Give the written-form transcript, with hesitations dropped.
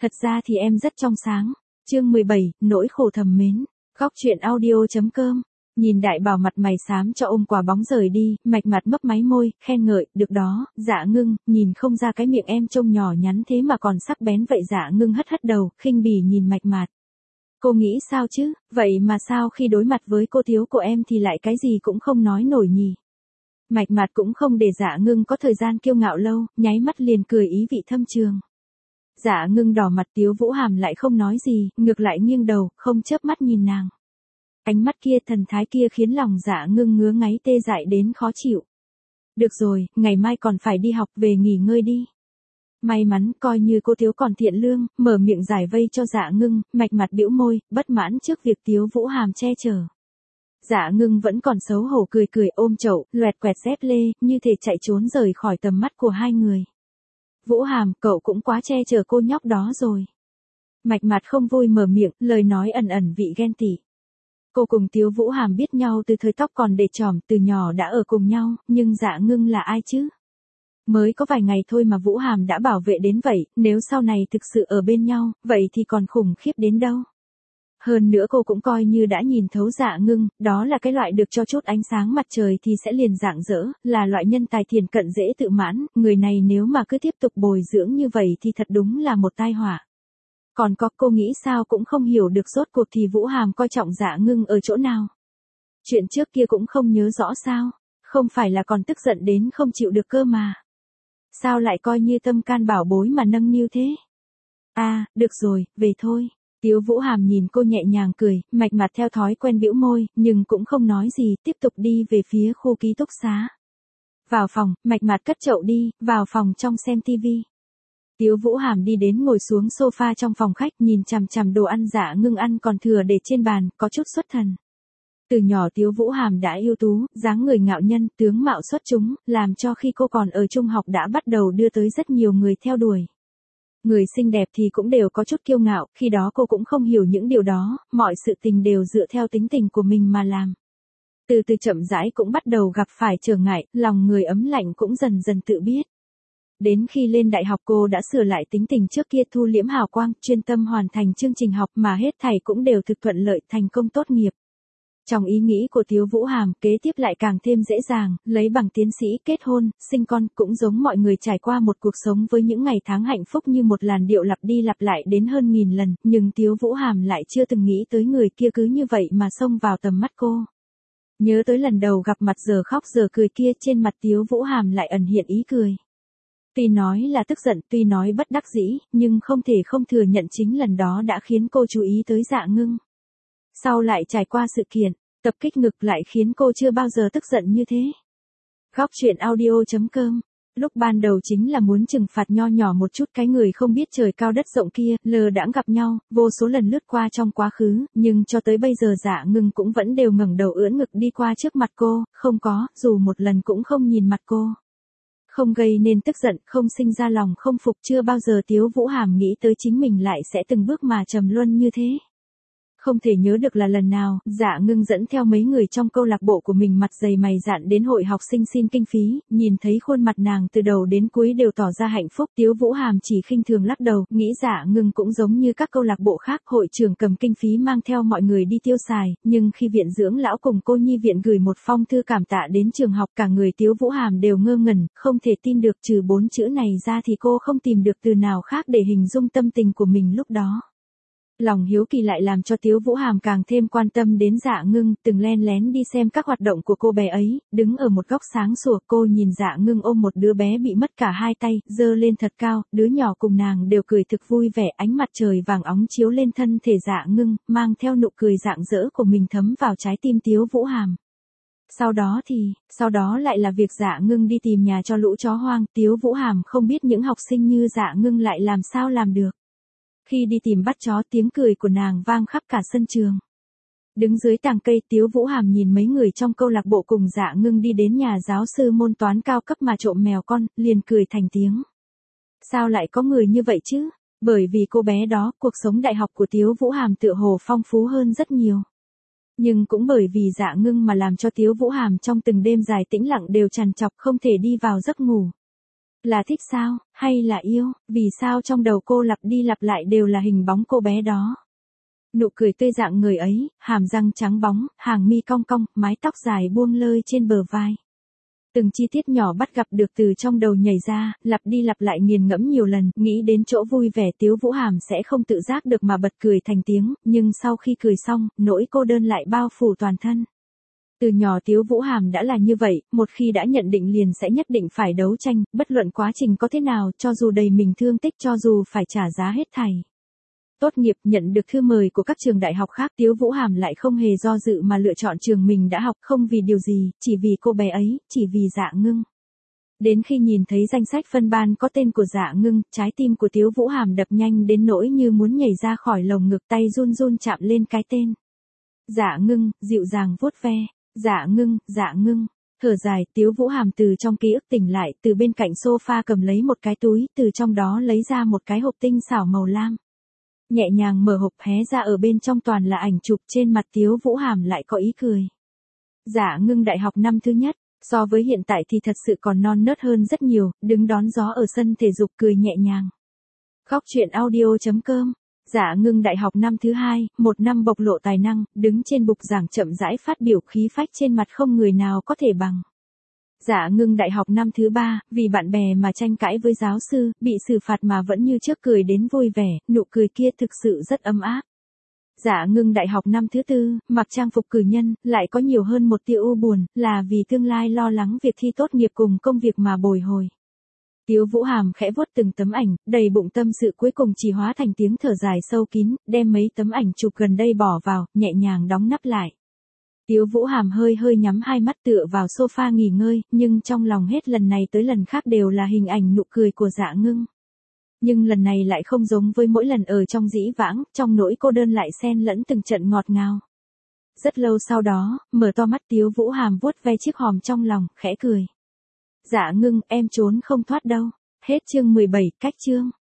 Thật ra thì em rất trong sáng. Chương 17, nỗi khổ thầm mến. Góc truyện audio.com. Nhìn đại bảo mặt mày xám cho ôm quả bóng rời đi, Mạch Mặt mấp máy môi, khen ngợi, được đó, Dạ Ngưng, nhìn không ra cái miệng em trông nhỏ nhắn thế mà còn sắc bén vậy. Dạ Ngưng hất hất đầu, khinh bỉ nhìn Mạch Mặt. Cô nghĩ sao chứ, vậy mà sao khi đối mặt với cô thiếu của em thì lại cái gì cũng không nói nổi nhỉ? Mạch Mặt cũng không để Dạ Ngưng có thời gian kiêu ngạo lâu, nháy mắt liền cười ý vị thâm trường. Dạ Ngưng đỏ mặt, Tiếu Vũ Hàm lại không nói gì, ngược lại nghiêng đầu, không chớp mắt nhìn nàng. Ánh mắt kia, thần thái kia khiến lòng Dạ Ngưng ngứa ngáy tê dại đến khó chịu. Được rồi, ngày mai còn phải đi học, về nghỉ ngơi đi. May mắn, coi như cô thiếu còn thiện lương, mở miệng giải vây cho Dạ Ngưng. Mạch Mặt bĩu môi, bất mãn trước việc Tiếu Vũ Hàm che chở. Dạ Ngưng vẫn còn xấu hổ cười cười, ôm chậu, loẹt quẹt dép lê, như thể chạy trốn rời khỏi tầm mắt của hai người. Vũ Hàm, cậu cũng quá che chở cô nhóc đó rồi. Mạch Mặt không vui mở miệng, lời nói ẩn ẩn vị ghen tị. Cô cùng Tiếu Vũ Hàm biết nhau từ thời tóc còn để tròm, từ nhỏ đã ở cùng nhau, nhưng Dạ Ngưng là ai chứ? Mới có vài ngày thôi mà Vũ Hàm đã bảo vệ đến vậy, nếu sau này thực sự ở bên nhau, vậy thì còn khủng khiếp đến đâu. Hơn nữa cô cũng coi như đã nhìn thấu Dạ Ngưng, đó là cái loại được cho chút ánh sáng mặt trời thì sẽ liền rạng rỡ, là loại nhân tài thiền cận dễ tự mãn, người này nếu mà cứ tiếp tục bồi dưỡng như vậy thì thật đúng là một tai họa. Còn có, cô nghĩ sao cũng không hiểu được rốt cuộc thì Vũ Hàm coi trọng Dạ Ngưng ở chỗ nào. Chuyện trước kia cũng không nhớ rõ sao, không phải là còn tức giận đến không chịu được cơ mà. Sao lại coi như tâm can bảo bối mà nâng niu thế? À, được rồi, về thôi. Tiếu Vũ Hàm nhìn cô nhẹ nhàng cười, Mạch Mặt theo thói quen bĩu môi, nhưng cũng không nói gì, tiếp tục đi về phía khu ký túc xá. Vào phòng, Mạch Mặt cất chậu đi, vào phòng trong xem tivi. Tiếu Vũ Hàm đi đến ngồi xuống sofa trong phòng khách, nhìn chằm chằm đồ ăn Dạ Ngưng ăn còn thừa để trên bàn, có chút xuất thần. Từ nhỏ Tiếu Vũ Hàm đã ưu tú, dáng người ngạo nhân, tướng mạo xuất chúng, làm cho khi cô còn ở trung học đã bắt đầu đưa tới rất nhiều người theo đuổi. Người xinh đẹp thì cũng đều có chút kiêu ngạo, khi đó cô cũng không hiểu những điều đó, mọi sự tình đều dựa theo tính tình của mình mà làm. Từ từ chậm rãi cũng bắt đầu gặp phải trở ngại, lòng người ấm lạnh cũng dần dần tự biết. Đến khi lên đại học cô đã sửa lại tính tình trước kia, thu liễm hào quang, chuyên tâm hoàn thành chương trình học mà hết thảy cũng đều thực thuận lợi, thành công tốt nghiệp. Trong ý nghĩ của Tiếu Vũ Hàm, kế tiếp lại càng thêm dễ dàng, lấy bằng tiến sĩ, kết hôn, sinh con, cũng giống mọi người trải qua một cuộc sống với những ngày tháng hạnh phúc như một làn điệu lặp đi lặp lại đến hơn 1000 lần, nhưng Tiếu Vũ Hàm lại chưa từng nghĩ tới người kia cứ như vậy mà xông vào tầm mắt cô. Nhớ tới lần đầu gặp mặt giờ khóc giờ cười kia, trên mặt Tiếu Vũ Hàm lại ẩn hiện ý cười. Tuy nói là tức giận, tuy nói bất đắc dĩ, nhưng không thể không thừa nhận chính lần đó đã khiến cô chú ý tới Dạ Ngưng. Sau lại trải qua sự kiện tập kích ngực lại khiến cô chưa bao giờ tức giận như thế. Góc truyện audio.com. Lúc ban đầu chính là muốn trừng phạt nho nhỏ một chút cái người không biết trời cao đất rộng kia, lờ đãng gặp nhau, vô số lần lướt qua trong quá khứ, nhưng cho tới bây giờ Dạ Ngưng cũng vẫn đều ngẩng đầu ưỡn ngực đi qua trước mặt cô, không có, dù một lần cũng không nhìn mặt cô. Không gây nên tức giận, không sinh ra lòng không phục, chưa bao giờ Tiếu Vũ Hàm nghĩ tới chính mình lại sẽ từng bước mà trầm luân như thế. Không thể nhớ được là lần nào, Dạ Ngưng dẫn theo mấy người trong câu lạc bộ của mình mặt dày mày dạn đến hội học sinh xin kinh phí, nhìn thấy khuôn mặt nàng từ đầu đến cuối đều tỏ ra hạnh phúc. Tiếu Vũ Hàm chỉ khinh thường lắc đầu, nghĩ Dạ Ngưng cũng giống như các câu lạc bộ khác, hội trưởng cầm kinh phí mang theo mọi người đi tiêu xài, nhưng khi viện dưỡng lão cùng cô nhi viện gửi một phong thư cảm tạ đến trường học, cả người Tiếu Vũ Hàm đều ngơ ngẩn, không thể tin được, trừ 4 chữ này ra thì cô không tìm được từ nào khác để hình dung tâm tình của mình lúc đó. Lòng hiếu kỳ lại làm cho Tiếu Vũ Hàm càng thêm quan tâm đến Dạ Ngưng, từng len lén đi xem các hoạt động của cô bé ấy, đứng ở một góc sáng sủa, cô nhìn Dạ Ngưng ôm một đứa bé bị mất cả hai tay, giơ lên thật cao, đứa nhỏ cùng nàng đều cười thực vui vẻ, ánh mặt trời vàng óng chiếu lên thân thể Dạ Ngưng, mang theo nụ cười rạng rỡ của mình thấm vào trái tim Tiếu Vũ Hàm. Sau đó lại là việc Dạ Ngưng đi tìm nhà cho lũ chó hoang, Tiếu Vũ Hàm không biết những học sinh như Dạ Ngưng lại làm sao làm được. Khi đi tìm bắt chó, tiếng cười của nàng vang khắp cả sân trường. Đứng dưới tàng cây, Tiếu Vũ Hàm nhìn mấy người trong câu lạc bộ cùng Dạ Ngưng đi đến nhà giáo sư môn toán cao cấp mà trộm mèo con, liền cười thành tiếng. Sao lại có người như vậy chứ? Bởi vì cô bé đó, cuộc sống đại học của Tiếu Vũ Hàm tựa hồ phong phú hơn rất nhiều. Nhưng cũng bởi vì Dạ Ngưng mà làm cho Tiếu Vũ Hàm trong từng đêm dài tĩnh lặng đều trằn trọc không thể đi vào giấc ngủ. Là thích sao, hay là yêu, vì sao trong đầu cô lặp đi lặp lại đều là hình bóng cô bé đó. Nụ cười tươi dạng người ấy, hàm răng trắng bóng, hàng mi cong cong, mái tóc dài buông lơi trên bờ vai. Từng chi tiết nhỏ bắt gặp được từ trong đầu nhảy ra, lặp đi lặp lại nghiền ngẫm nhiều lần, nghĩ đến chỗ vui vẻ Tiếu Vũ Hàm sẽ không tự giác được mà bật cười thành tiếng, nhưng sau khi cười xong, nỗi cô đơn lại bao phủ toàn thân. Từ nhỏ Tiếu Vũ Hàm đã là như vậy, một khi đã nhận định liền sẽ nhất định phải đấu tranh, bất luận quá trình có thế nào, cho dù đầy mình thương tích, cho dù phải trả giá hết thảy. Tốt nghiệp nhận được thư mời của các trường đại học khác, Tiếu Vũ Hàm lại không hề do dự mà lựa chọn trường mình đã học, không vì điều gì, chỉ vì cô bé ấy, chỉ vì Dạ Ngưng. Đến khi nhìn thấy danh sách phân ban có tên của Dạ Ngưng, trái tim của Tiếu Vũ Hàm đập nhanh đến nỗi như muốn nhảy ra khỏi lồng ngực, tay run run chạm lên cái tên. Dạ Ngưng, dịu dàng vuốt ve. Dạ Ngưng, Dạ Ngưng. Thở dài, Tiếu Vũ Hàm từ trong ký ức tỉnh lại, từ bên cạnh sofa cầm lấy một cái túi, từ trong đó lấy ra một cái hộp tinh xảo màu lam. Nhẹ nhàng mở hộp, hé ra ở bên trong toàn là ảnh chụp, trên mặt Tiếu Vũ Hàm lại có ý cười. Dạ Ngưng đại học năm thứ nhất, so với hiện tại thì thật sự còn non nớt hơn rất nhiều, đứng đón gió ở sân thể dục cười nhẹ nhàng. Góc truyện audio.com. Dạ Ngưng đại học năm thứ hai, một năm bộc lộ tài năng, đứng trên bục giảng chậm rãi phát biểu, khí phách trên mặt không người nào có thể bằng. Dạ Ngưng đại học năm thứ ba, vì bạn bè mà tranh cãi với giáo sư, bị xử phạt mà vẫn như trước cười đến vui vẻ, nụ cười kia thực sự rất ấm áp. Dạ Ngưng đại học năm thứ tư, mặc trang phục cử nhân, lại có nhiều hơn một tia u buồn, là vì tương lai lo lắng việc thi tốt nghiệp cùng công việc mà bồi hồi. Tiếu Vũ Hàm khẽ vuốt từng tấm ảnh, đầy bụng tâm sự cuối cùng chỉ hóa thành tiếng thở dài sâu kín, đem mấy tấm ảnh chụp gần đây bỏ vào, nhẹ nhàng đóng nắp lại. Tiếu Vũ Hàm hơi hơi nhắm hai mắt tựa vào sofa nghỉ ngơi, nhưng trong lòng hết lần này tới lần khác đều là hình ảnh nụ cười của Dạ Ngưng. Nhưng lần này lại không giống với mỗi lần ở trong dĩ vãng, trong nỗi cô đơn lại xen lẫn từng trận ngọt ngào. Rất lâu sau đó, mở to mắt Tiếu Vũ Hàm vuốt ve chiếc hòm trong lòng, khẽ cười. Dạ Ngưng, em trốn không thoát đâu. Hết chương 17, cách chương.